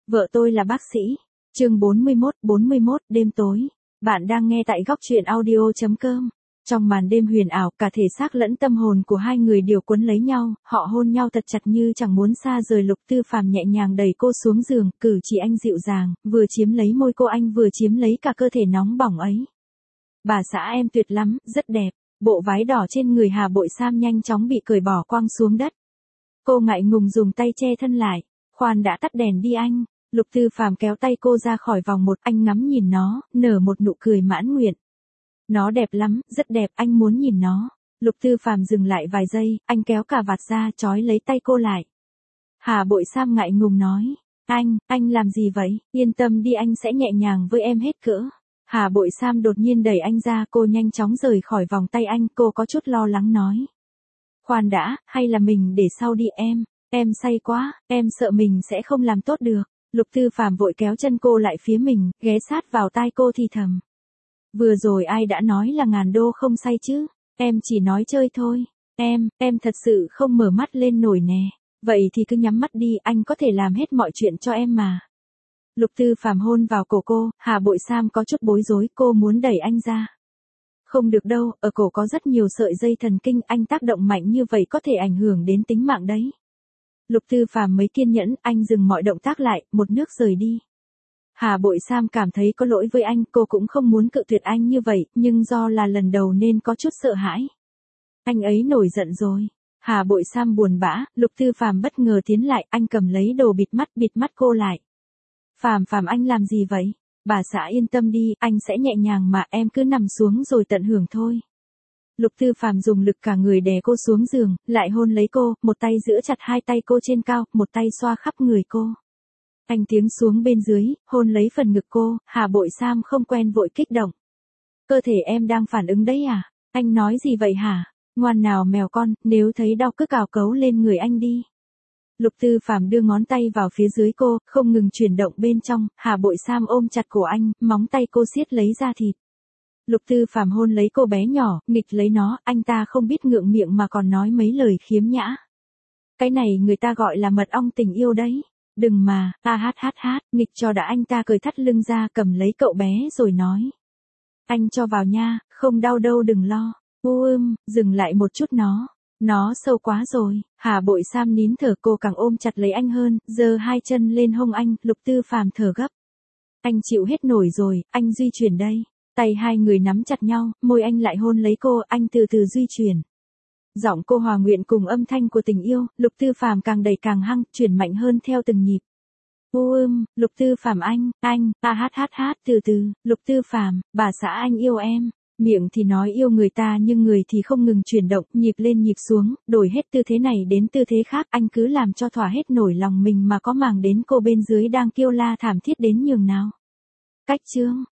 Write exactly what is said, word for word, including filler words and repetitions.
Vợ tôi là bác sĩ. Chương bốn mươi mốt, bốn mươi mốt, đêm tối. Bạn đang nghe tại góc truyện audio chấm com. Trong màn đêm huyền ảo, cả thể xác lẫn tâm hồn của hai người đều quấn lấy nhau, họ hôn nhau thật chặt như chẳng muốn xa rời. Lục Tư Phàm nhẹ nhàng đẩy cô xuống giường, cử chỉ anh dịu dàng, vừa chiếm lấy môi cô anh vừa chiếm lấy cả cơ thể nóng bỏng ấy. Bà xã em tuyệt lắm, rất đẹp. Bộ váy đỏ trên người Hà Bội Sam nhanh chóng bị cởi bỏ quăng xuống đất. Cô ngại ngùng dùng tay che thân lại. Khoan đã, tắt đèn đi anh. Lục Tư Phàm kéo tay cô ra khỏi vòng một, anh ngắm nhìn nó, nở một nụ cười mãn nguyện. Nó đẹp lắm, rất đẹp, anh muốn nhìn nó. Lục Tư Phàm dừng lại vài giây, anh kéo cà vạt ra trói lấy tay cô lại. Hà Bội Sam ngại ngùng nói, anh, anh làm gì vậy, yên tâm đi, anh sẽ nhẹ nhàng với em hết cỡ. Hà Bội Sam đột nhiên đẩy anh ra, cô nhanh chóng rời khỏi vòng tay anh, cô có chút lo lắng nói. Khoan đã, hay là mình để sau đi em, em say quá, em sợ mình sẽ không làm tốt được. Lục Tư Phàm vội kéo chân cô lại phía mình, ghé sát vào tai cô thì thầm. Vừa rồi ai đã nói là ngàn đô không say chứ, em chỉ nói chơi thôi, em, em thật sự không mở mắt lên nổi nè, vậy thì cứ nhắm mắt đi, anh có thể làm hết mọi chuyện cho em mà. Lục Tư Phàm hôn vào cổ cô, Hà Bội Sam có chút bối rối, cô muốn đẩy anh ra. Không được đâu, ở cổ có rất nhiều sợi dây thần kinh, anh tác động mạnh như vậy có thể ảnh hưởng đến tính mạng đấy. Lục Tư Phàm mới kiên nhẫn, anh dừng mọi động tác lại, một nước rời đi. Hà Bội Sam cảm thấy có lỗi với anh, cô cũng không muốn cự tuyệt anh như vậy, nhưng do là lần đầu nên có chút sợ hãi. Anh ấy nổi giận rồi. Hà Bội Sam buồn bã, Lục Tư Phàm bất ngờ tiến lại, anh cầm lấy đồ bịt mắt, bịt mắt cô lại. Phàm Phàm, anh làm gì vậy? Bà xã yên tâm đi, anh sẽ nhẹ nhàng mà, em cứ nằm xuống rồi tận hưởng thôi. Lục Tư Phàm dùng lực cả người đè cô xuống giường, lại hôn lấy cô, một tay giữ chặt hai tay cô trên cao, một tay xoa khắp người cô. Anh tiến xuống bên dưới, hôn lấy phần ngực cô, Hà Bội Sam không quen vội kích động. Cơ thể em đang phản ứng đấy à? Anh nói gì vậy hả? Ngoan nào mèo con, nếu thấy đau cứ cào cấu lên người anh đi. Lục Tư Phàm đưa ngón tay vào phía dưới cô, không ngừng chuyển động bên trong, Hà Bội Sam ôm chặt cổ anh, móng tay cô siết lấy da thịt. Lục Tư Phàm hôn lấy cô bé nhỏ, nghịch lấy nó, anh ta không biết ngượng miệng mà còn nói mấy lời khiếm nhã. Cái này người ta gọi là mật ong tình yêu đấy. Đừng mà, ta hát hát hát, nghịch cho đã, anh ta cởi thắt lưng ra, cầm lấy cậu bé rồi nói. Anh cho vào nha, không đau đâu, đừng lo. U ưm, dừng lại một chút nó. Nó sâu quá rồi. Hà Bội Sam nín thở, cô càng ôm chặt lấy anh hơn, giơ hai chân lên hông anh, Lục Tư Phàm thở gấp. Anh chịu hết nổi rồi, anh di chuyển đây. Tay hai người nắm chặt nhau, môi anh lại hôn lấy cô, anh từ từ di chuyển. Giọng cô hòa nguyện cùng âm thanh của tình yêu, Lục Tư Phàm càng đẩy càng hăng, chuyển mạnh hơn theo từng nhịp. U ưm, Lục Tư Phàm anh, anh, ta hát hát hát, từ từ, Lục Tư Phàm, bà xã anh yêu em. Miệng thì nói yêu người ta nhưng người thì không ngừng chuyển động, nhịp lên nhịp xuống, đổi hết tư thế này đến tư thế khác, anh cứ làm cho thỏa hết nổi lòng mình mà có màng đến cô bên dưới đang kêu la thảm thiết đến nhường nào. Cách chương.